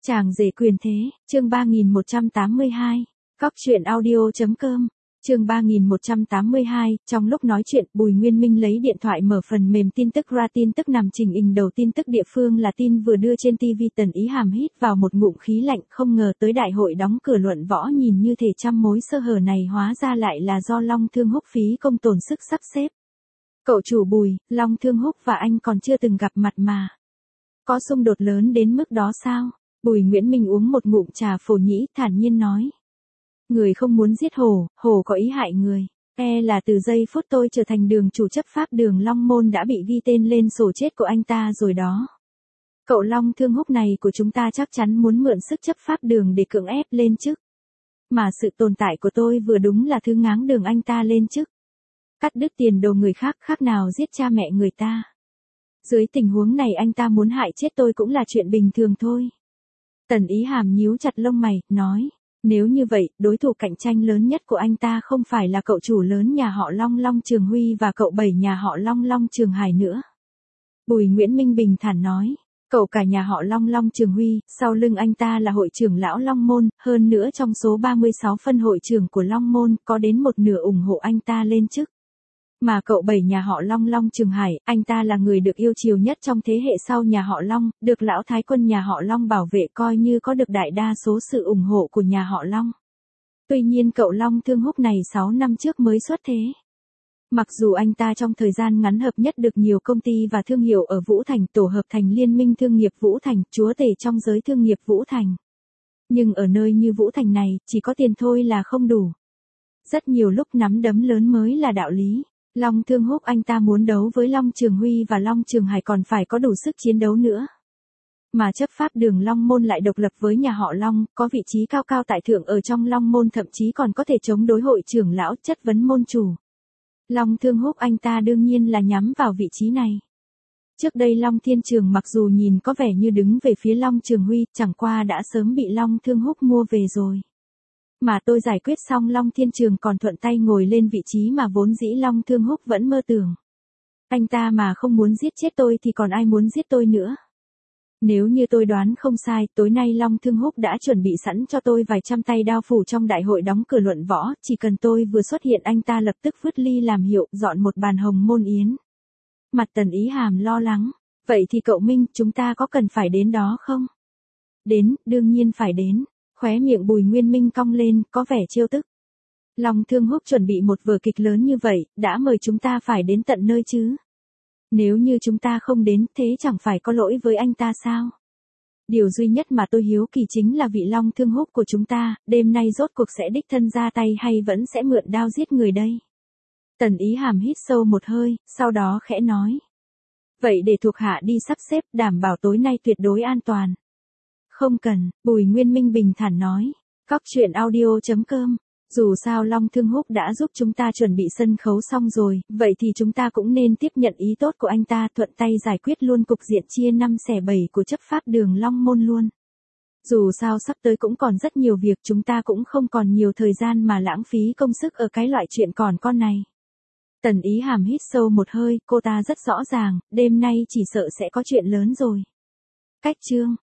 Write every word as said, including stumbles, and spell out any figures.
Chàng rể quyền thế, chương ba nghìn một trăm tám mươi hai. Cóc truyện audio.com. Chương ba nghìn một trăm tám mươi hai, trong lúc nói chuyện, Bùi Nguyên Minh lấy điện thoại mở phần mềm tin tức ra tin tức nằm trình hình đầu tin tức địa phương là tin vừa đưa trên ti vi. Tần Ý Hàm hít vào một ngụm khí lạnh, không ngờ tới đại hội đóng cửa luận võ nhìn như thể trăm mối sơ hở này hóa ra lại là do Long Thương Húc phí công tổn sức sắp xếp. Cậu chủ Bùi, Long Thương Húc và anh còn chưa từng gặp mặt mà. Có xung đột lớn đến mức đó sao? Bùi Nguyễn Minh uống một ngụm trà phổ nhĩ, thản nhiên nói. Người không muốn giết hổ, hổ có ý hại người. E là từ giây phút tôi trở thành đường chủ chấp pháp đường Long Môn đã bị ghi tên lên sổ chết của anh ta rồi đó. Cậu Long Thương Húc này của chúng ta chắc chắn muốn mượn sức chấp pháp đường để cưỡng ép lên chức. Mà sự tồn tại của tôi vừa đúng là thứ ngáng đường anh ta lên chức. Cắt đứt tiền đồ người khác khác nào giết cha mẹ người ta. Dưới tình huống này anh ta muốn hại chết tôi cũng là chuyện bình thường thôi. Tần Ý Hàm nhíu chặt lông mày, nói. Nếu như vậy, đối thủ cạnh tranh lớn nhất của anh ta không phải là cậu chủ lớn nhà họ Long Long Trường Huy và cậu bảy nhà họ Long Long Trường Hải nữa. Bùi Nguyễn Minh bình thản nói. Cậu cả nhà họ Long Long Trường Huy, sau lưng anh ta là hội trưởng lão Long Môn, hơn nữa trong số ba mươi sáu phân hội trưởng của Long Môn, có đến một nửa ủng hộ anh ta lên chức. Mà cậu bảy nhà họ Long Long Trường Hải, anh ta là người được yêu chiều nhất trong thế hệ sau nhà họ Long, được lão thái quân nhà họ Long bảo vệ coi như có được đại đa số sự ủng hộ của nhà họ Long. Tuy nhiên cậu Long Thương Húc này sáu năm trước mới xuất thế. Mặc dù anh ta trong thời gian ngắn hợp nhất được nhiều công ty và thương hiệu ở Vũ Thành tổ hợp thành Liên minh Thương nghiệp Vũ Thành, chúa tể trong giới thương nghiệp Vũ Thành. Nhưng ở nơi như Vũ Thành này, chỉ có tiền thôi là không đủ. Rất nhiều lúc nắm đấm lớn mới là đạo lý. Long Thương Húc anh ta muốn đấu với Long Trường Huy và Long Trường Hải còn phải có đủ sức chiến đấu nữa. Mà chấp pháp đường Long Môn lại độc lập với nhà họ Long, có vị trí cao cao tại thượng ở trong Long Môn, thậm chí còn có thể chống đối hội trưởng lão chất vấn môn chủ. Long Thương Húc anh ta đương nhiên là nhắm vào vị trí này. Trước đây Long Thiên Trường mặc dù nhìn có vẻ như đứng về phía Long Trường Huy, chẳng qua đã sớm bị Long Thương Húc mua về rồi. Mà tôi giải quyết xong Long Thiên Trường còn thuận tay ngồi lên vị trí mà vốn dĩ Long Thương Húc vẫn mơ tưởng. Anh ta mà không muốn giết chết tôi thì còn ai muốn giết tôi nữa. Nếu như tôi đoán không sai, tối nay Long Thương Húc đã chuẩn bị sẵn cho tôi vài trăm tay đao phủ trong đại hội đóng cửa luận võ, chỉ cần tôi vừa xuất hiện anh ta lập tức vứt ly làm hiệu, dọn một bàn hồng môn yến. Mặt Tần Ý Hàm lo lắng. Vậy thì cậu Minh, chúng ta có cần phải đến đó không? Đến, đương nhiên phải đến. Khóe miệng Bùi Nguyên Minh cong lên, có vẻ trêu tức. Long Thương Húc chuẩn bị một vở kịch lớn như vậy, đã mời chúng ta phải đến tận nơi chứ. Nếu như chúng ta không đến, thế chẳng phải có lỗi với anh ta sao? Điều duy nhất mà tôi hiếu kỳ chính là vị Long Thương Húc của chúng ta, đêm nay rốt cuộc sẽ đích thân ra tay hay vẫn sẽ mượn đao giết người đây? Tần Ý Hàm hít sâu một hơi, sau đó khẽ nói. Vậy để thuộc hạ đi sắp xếp, đảm bảo tối nay tuyệt đối an toàn. Không cần, Bùi Nguyên Minh bình thản nói. Cóc truyện audio.com. Dù sao Long Thương Húc đã giúp chúng ta chuẩn bị sân khấu xong rồi, vậy thì chúng ta cũng nên tiếp nhận ý tốt của anh ta, thuận tay giải quyết luôn cục diện chia năm xẻ bảy của chấp pháp đường Long Môn luôn. Dù sao sắp tới cũng còn rất nhiều việc, chúng ta cũng không còn nhiều thời gian mà lãng phí công sức ở cái loại chuyện còn con này. Tần Ý Hàm hít sâu một hơi, cô ta rất rõ ràng, đêm nay chỉ sợ sẽ có chuyện lớn rồi. Cách chương